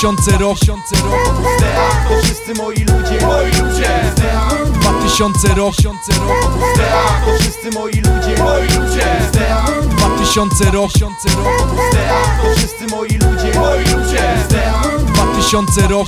2000 rok, to wszyscy moi ludzie, 2000 rok, to wszyscy moi ludzie, 2000 rok, to wszyscy moi ludzie, 2000 rok,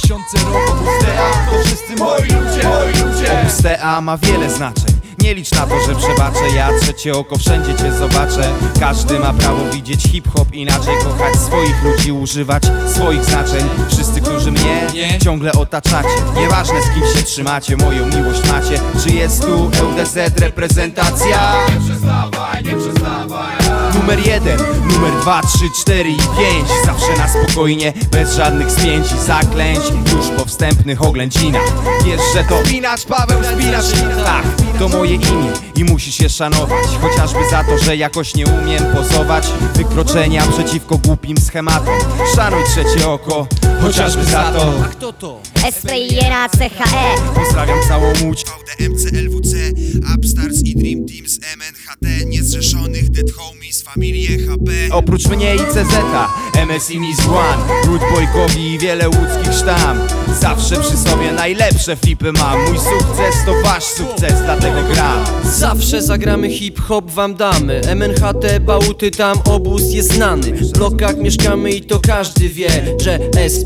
to wszyscy moi ludzie. Opus TA ma wiele znaczeń. Nie licz na to, że przebaczę. Ja trzecie oko, wszędzie cię zobaczę. Każdy ma prawo widzieć hip-hop inaczej, kochać swoich ludzi, używać swoich znaczeń. Wszyscy, którzy mnie ciągle otaczacie, nieważne z kim się trzymacie, moją miłość macie. Czy jest tu ŁDZ reprezentacja? Nie przestawaj, nie przestawaj. Numer 1, numer 2, 3, 4 i 5. Zawsze na spokojnie, bez żadnych spięć i zaklęć. Już po wstępnych oględzinach wiesz, że to Spinacz, Paweł Spinacz. Tak, to moje imię i musisz je szanować. Chociażby za to, że jakoś nie umiem pozować. Wykroczenia przeciwko głupim schematom. Szanuj trzecie oko, chociażby za to. A kto to? SPINA CHE. Pozdrawiam całą Łódź. VDMC, LWC, Upstars i Dream Teams, MNHT, niezrzeszonych Dead Homies, familię HP. Oprócz mnie i CZ, MS i Miss One, Rude Boykowi i wiele łódzkich sztam. Zawsze przy sobie najlepsze flipy mam. Mój sukces to wasz sukces, dlatego gram. Zawsze zagramy hip-hop, wam damy. MNHT, Bałuty, tam obóz jest znany. W blokach mieszkamy i to każdy wie, że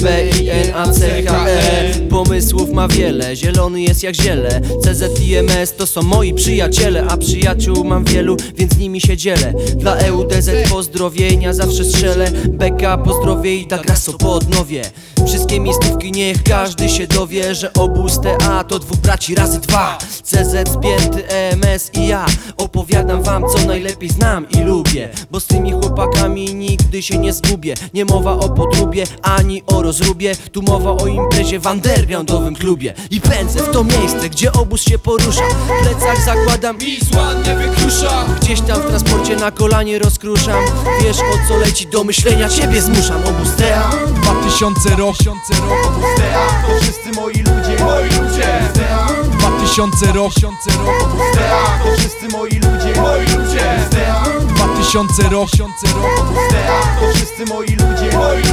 SPINACHE pomysłów ma wiele, zielony jest jak ziele. CZ i MS to są moi przyjaciele, a przyjaciół mam wielu, więc z nimi się dzielę. Dla ŁDZ pozdrowienia zawsze strzelę. Beka pozdrowie i tak raz po odnowie. Wszystkie miejscówki niech każdy się dowie, że obóz TA to dwóch braci razy dwa. CZ spięty, EMS i ja opowiadam wam co najlepiej znam i lubię, bo z tymi chłopakami nigdy się nie zgubię. Nie mowa o podróbie ani o rozróbie, tu mowa o imprezie w undergroundowym klubie. I pędzę w to miejsce, gdzie obóz się porusza. W plecach zakładam i ładnie wykrusza. Gdzieś tam w transporcie na kolanie rozkruszam. Wiesz o co leci, do myślenia ciebie zmuszam. Obóz TA 2000 rok, to wszyscy moi ludzie, 2000 rok, to wszyscy moi ludzie, 2000 rok, to wszyscy moi ludzie,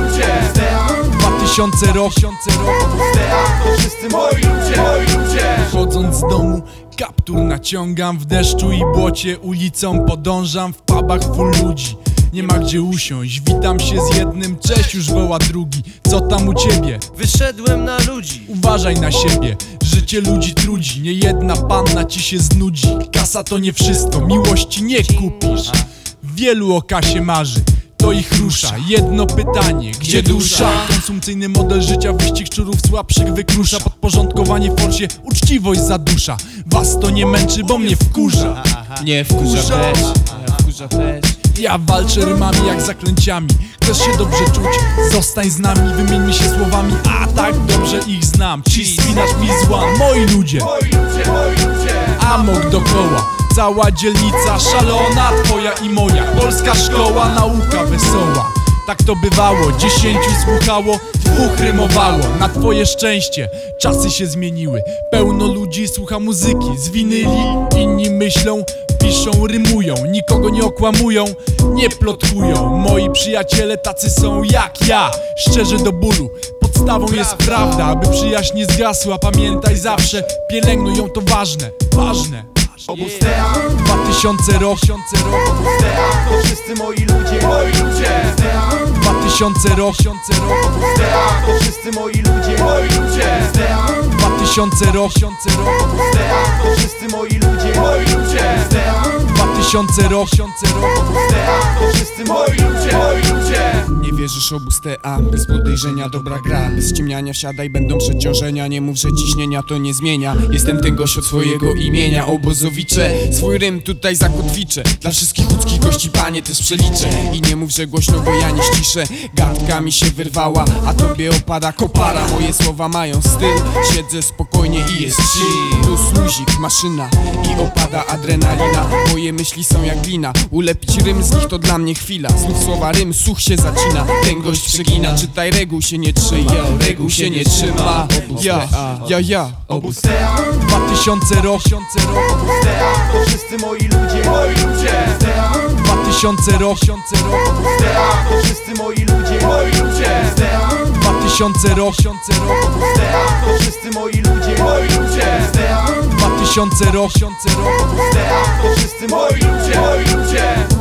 2000 rok, to wszyscy moi ludzie. Chodząc z domu, kaptur naciągam. W deszczu i błocie ulicą podążam. W pubach full ludzi, nie ma gdzie usiąść. Witam się z jednym, cześć, już woła drugi. Co tam u ciebie? Wyszedłem na ludzi. Uważaj na siebie, życie ludzi trudzi. Nie jedna panna ci się znudzi. Kasa to nie wszystko, miłości nie kupisz. Wielu o kasie marzy, to ich rusza. Jedno pytanie, gdzie dusza? Konsumpcyjny model życia, wyścig szczurów słabszych wykrusza. Podporządkowanie forsie, uczciwość zadusza. Was to nie męczy, bo mnie wkurza. Nie wkurza też, wkurza też. Ja walczę rymami jak zaklęciami. Chcesz się dobrze czuć? Zostań z nami, wymieńmy się słowami. A tak dobrze ich znam. Ci Spinacz, Miss One, moi ludzie. Amok dokoła, cała dzielnica szalona, twoja i moja. Polska szkoła, nauka wesoła. Tak to bywało, 10 słuchało, 2 rymowało. Na twoje szczęście czasy się zmieniły. Pełno ludzi słucha muzyki z winyli. Inni myślą, piszą, rymują. Nikogo nie okłamują, nie plotkują. Moi przyjaciele tacy są jak ja, szczerzy do bólu. Podstawą jest prawda, aby przyjaźń nie zgasła. Pamiętaj zawsze, pielęgnuj ją, to ważne, ważne. Obóz TA 2000 rok, to wszyscy moi ludzie, 2000 rok, to wszyscy moi ludzie, 2000 rok, to wszyscy moi ludzie, 2000 rok, to wszyscy moi ludzie. Nie wierzysz obóz TA, bez podejrzenia dobra gra. Bez ściemniania wsiadaj, będą przeciążenia. Nie mów, że ciśnienia to nie zmienia. Jestem ten gość od swojego imienia, obozowicze. Swój rym tutaj zakotwiczę. Dla wszystkich łódzkich gości panie też przeliczę. I nie mów, że głośno, bo ja nie ściszę. Gadka mi się wyrwała, a tobie opada kopara. Moje słowa mają styl, siedzę spokojnie i jest chill. Plus luzik, maszyna i opada adrenalina. Moje myśli są jak glina, ulepić rym z nich to dla mnie chwila. Znów słowa rym, słuch się zacina. Ten gość przegina, czytaj reguł się nie trzyma. Reguł się nie trzyma. Ja Obóz TA 2000 rok, to wszyscy moi ludzie, 2000 rok, to wszyscy moi ludzie, 2000 rok, Pustea, to wszyscy moi ludzie, Pustea, 2000 rok, Pustea, to wszyscy moi ludzie,